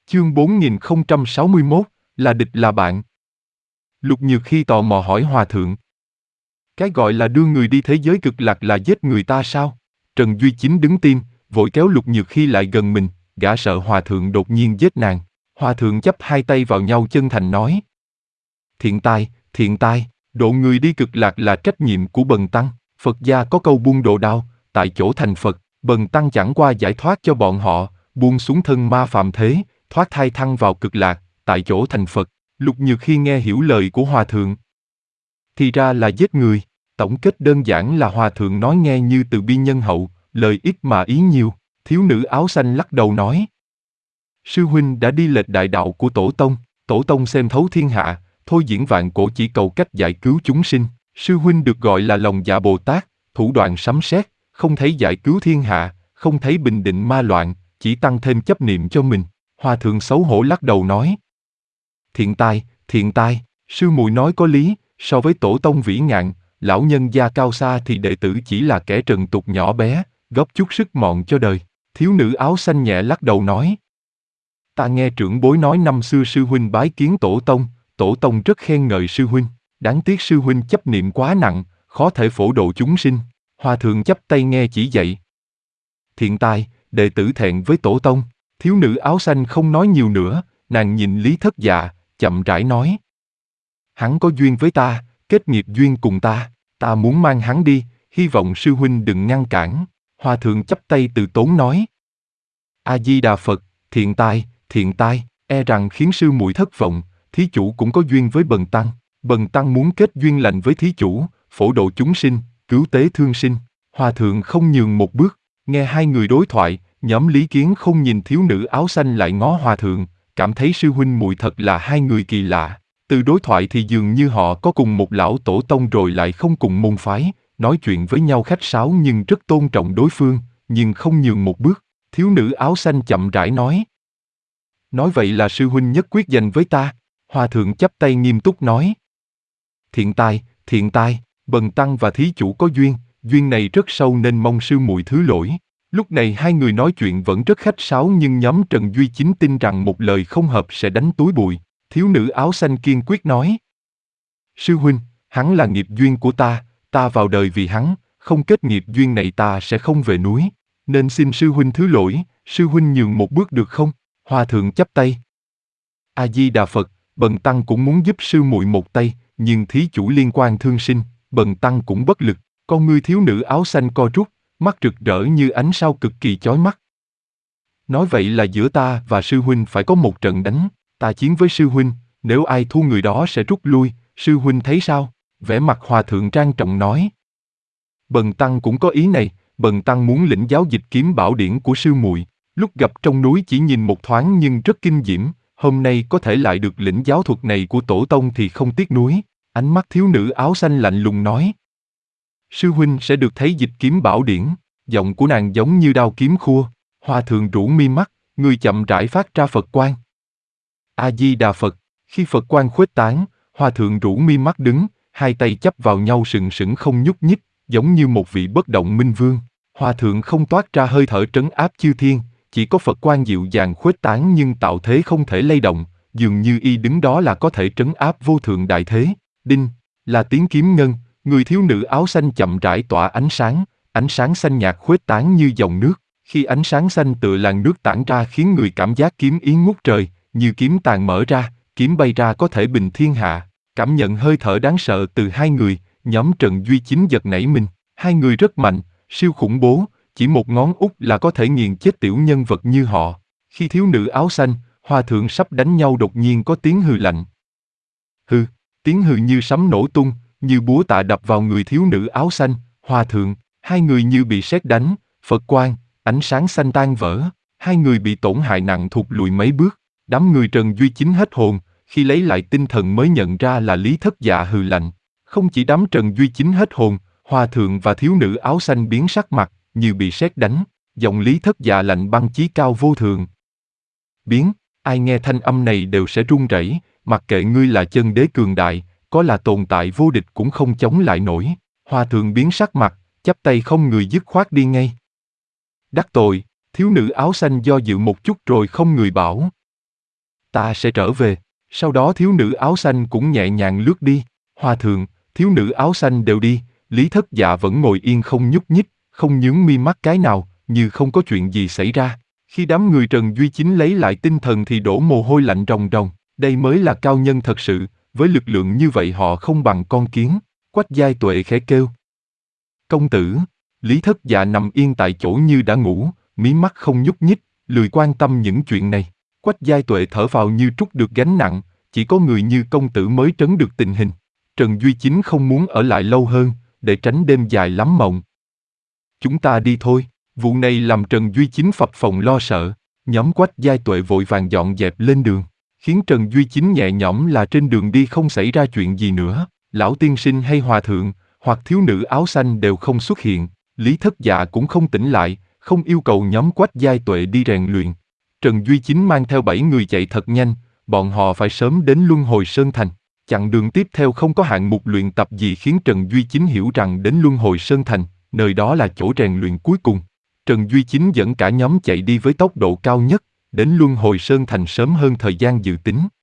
Chương 4061, là địch là bạn. Lục Nhược Hy tò mò hỏi Hòa Thượng. Cái gọi là đưa người đi thế giới cực lạc là giết người ta sao? Trần Duy Chính đứng tim, vội kéo Lục Nhược Hy lại gần mình, gã sợ Hòa Thượng đột nhiên giết nàng. Hòa Thượng chắp hai tay vào nhau chân thành nói. Thiện tai, độ người đi cực lạc là trách nhiệm của Bần Tăng. Phật gia có câu buông độ đao, tại chỗ thành Phật, Bần Tăng chẳng qua giải thoát cho bọn họ, buông xuống thân ma phàm thế, thoát thai thăng vào cực lạc, tại chỗ thành Phật. Lục Nhược Hy nghe hiểu lời của Hòa Thượng. Thì ra là giết người, tổng kết đơn giản là Hòa Thượng nói nghe như từ bi nhân hậu, lời ít mà ý nhiều. Thiếu nữ áo xanh lắc đầu nói. Sư huynh đã đi lệch đại đạo của Tổ Tông xem thấu thiên hạ, thôi diễn vạn cổ chỉ cầu cách giải cứu chúng sinh. Sư huynh được gọi là lòng dạ Bồ Tát, thủ đoạn sấm sét, không thấy giải cứu thiên hạ, không thấy bình định ma loạn, chỉ tăng thêm chấp niệm cho mình. Hòa Thượng xấu hổ lắc đầu nói. Thiện tai, sư muội nói có lý, so với Tổ Tông vĩ ngạn, lão nhân gia cao xa thì đệ tử chỉ là kẻ trần tục nhỏ bé, góp chút sức mọn cho đời. Thiếu nữ áo xanh nhẹ lắc đầu nói. Ta nghe trưởng bối nói năm xưa sư huynh bái kiến Tổ Tông rất khen ngợi sư huynh, đáng tiếc sư huynh chấp niệm quá nặng, khó thể phổ độ chúng sinh. Hòa Thượng chắp tay nghe chỉ dạy. Thiện tai, đệ tử thẹn với Tổ Tông. Thiếu nữ áo xanh không nói nhiều nữa, nàng nhìn Lý Thất Dạ, chậm rãi nói. Hắn có duyên với ta, kết nghiệp duyên cùng ta muốn mang hắn đi, hy vọng sư huynh đừng ngăn cản. Hòa Thượng chắp tay từ tốn nói. A-di-đà Phật, thiện tai, e rằng khiến sư muội thất vọng, thí chủ cũng có duyên với Bần Tăng muốn kết duyên lành với thí chủ, phổ độ chúng sinh, cứu tế thương sinh. Hòa Thượng không nhường một bước, nghe hai người đối thoại, nhóm Lý Kiến không nhìn thiếu nữ áo xanh lại ngó Hòa Thượng, cảm thấy sư huynh muội thật là hai người kỳ lạ. Từ đối thoại thì dường như họ có cùng một lão tổ tông rồi lại không cùng môn phái, nói chuyện với nhau khách sáo nhưng rất tôn trọng đối phương, nhưng không nhường một bước. Thiếu nữ áo xanh chậm rãi nói. Nói vậy là sư huynh nhất quyết dành với ta. Hòa Thượng chắp tay nghiêm túc nói. Thiện tai, Bần Tăng và thí chủ có duyên này rất sâu nên mong sư muội thứ lỗi. Lúc này hai người nói chuyện vẫn rất khách sáo nhưng nhóm Trần Duy Chính tin rằng một lời không hợp sẽ đánh túi bụi. Thiếu nữ áo xanh kiên quyết nói. Sư huynh, hắn là nghiệp duyên của ta vào đời vì hắn, không kết nghiệp duyên này ta sẽ không về núi, nên xin sư huynh thứ lỗi, sư huynh nhường một bước được không? Hòa Thượng chắp tay. A-di-đà Phật, Bần Tăng cũng muốn giúp sư muội một tay, nhưng thí chủ liên quan thương sinh, Bần Tăng cũng bất lực. Con ngươi thiếu nữ áo xanh co rút, mắt rực rỡ như ánh sao cực kỳ chói mắt. Nói vậy là giữa ta và sư huynh phải có một trận đánh, ta chiến với sư huynh, nếu ai thua người đó sẽ rút lui, sư huynh thấy sao? Vẻ mặt Hòa Thượng trang trọng nói. Bần Tăng cũng có ý này, Bần Tăng muốn lĩnh giáo dịch kiếm bảo điển của sư muội. Lúc gặp trong núi chỉ nhìn một thoáng nhưng rất kinh diễm, hôm nay có thể lại được lĩnh giáo thuật này của Tổ Tông thì không tiếc nuối. Ánh mắt thiếu nữ áo xanh lạnh lùng nói. Sư huynh sẽ được thấy dịch kiếm bảo điển, giọng của nàng giống như đao kiếm khua. Hòa Thượng rũ mi mắt, người chậm rãi phát ra Phật quang. A-di-đà Phật, khi Phật quang khuếch tán, Hòa Thượng rũ mi mắt đứng, hai tay chắp vào nhau sừng sững không nhúc nhích, giống như một vị bất động minh vương. Hòa Thượng không toát ra hơi thở trấn áp chư thiên, chỉ có Phật quang dịu dàng khuếch tán nhưng tạo thế không thể lay động, dường như y đứng đó là có thể trấn áp vô thượng đại thế. Đinh, là tiếng kiếm ngân, người thiếu nữ áo xanh chậm rãi tỏa ánh sáng xanh nhạt khuếch tán như dòng nước. Khi ánh sáng xanh tựa làn nước tản ra khiến người cảm giác kiếm ý ngút trời, như kiếm tàn mở ra, kiếm bay ra có thể bình thiên hạ. Cảm nhận hơi thở đáng sợ từ hai người, nhóm Trần Duy Chính giật nảy mình. Hai người rất mạnh, siêu khủng bố, chỉ một ngón út là có thể nghiền chết tiểu nhân vật như họ. Khi thiếu nữ áo xanh, Hòa Thượng sắp đánh nhau đột nhiên có tiếng hừ lạnh. Hừ, tiếng hừ như sấm nổ tung, như búa tạ đập vào người thiếu nữ áo xanh, Hòa Thượng. Hai người như bị sét đánh, Phật quang, ánh sáng xanh tan vỡ, hai người bị tổn hại nặng thụt lùi mấy bước. Đám người Trần Duy Chính hết hồn, khi lấy lại tinh thần mới nhận ra là Lý Thất Dạ hừ lạnh. Không chỉ đám Trần Duy Chính hết hồn, Hòa Thượng và thiếu nữ áo xanh biến sắc mặt, như bị sét đánh, giọng Lý Thất Dạ lạnh băng chí cao vô thường. Ai nghe thanh âm này đều sẽ run rẩy, mặc kệ ngươi là chân đế cường đại, có là tồn tại vô địch cũng không chống lại nổi. Hòa Thượng biến sắc mặt, chắp tay không người dứt khoát đi ngay. Đắc tội, thiếu nữ áo xanh do dự một chút rồi không người bảo. Ta sẽ trở về. Sau đó thiếu nữ áo xanh cũng nhẹ nhàng lướt đi. Hòa thượng, thiếu nữ áo xanh đều đi, Lý Thất Dạ vẫn ngồi yên không nhúc nhích, không nhướng mi mắt cái nào, như không có chuyện gì xảy ra. Khi đám người Trần Duy Chính lấy lại tinh thần thì đổ mồ hôi lạnh ròng ròng, đây mới là cao nhân thật sự, với lực lượng như vậy họ không bằng con kiến. Quách Giai Tuệ khẽ kêu. Công tử, Lý Thất Dạ nằm yên tại chỗ như đã ngủ, mí mắt không nhúc nhích, lười quan tâm những chuyện này. Quách Giai Tuệ thở vào như trút được gánh nặng, chỉ có người như công tử mới trấn được tình hình. Trần Duy Chính không muốn ở lại lâu hơn, để tránh đêm dài lắm mộng. Chúng ta đi thôi, vụ này làm Trần Duy Chính phập phồng lo sợ, nhóm Quách Giai Tuệ vội vàng dọn dẹp lên đường, khiến Trần Duy Chính nhẹ nhõm là trên đường đi không xảy ra chuyện gì nữa, lão tiên sinh hay hòa thượng, hoặc thiếu nữ áo xanh đều không xuất hiện, Lý Thất Dạ cũng không tỉnh lại, không yêu cầu nhóm Quách Giai Tuệ đi rèn luyện. Trần Duy Chính mang theo 7 người chạy thật nhanh, bọn họ phải sớm đến Luân Hồi Sơn Thành. Chặng đường tiếp theo không có hạng mục luyện tập gì khiến Trần Duy Chính hiểu rằng đến Luân Hồi Sơn Thành, nơi đó là chỗ rèn luyện cuối cùng. Trần Duy Chính dẫn cả nhóm chạy đi với tốc độ cao nhất, đến Luân Hồi Sơn Thành sớm hơn thời gian dự tính.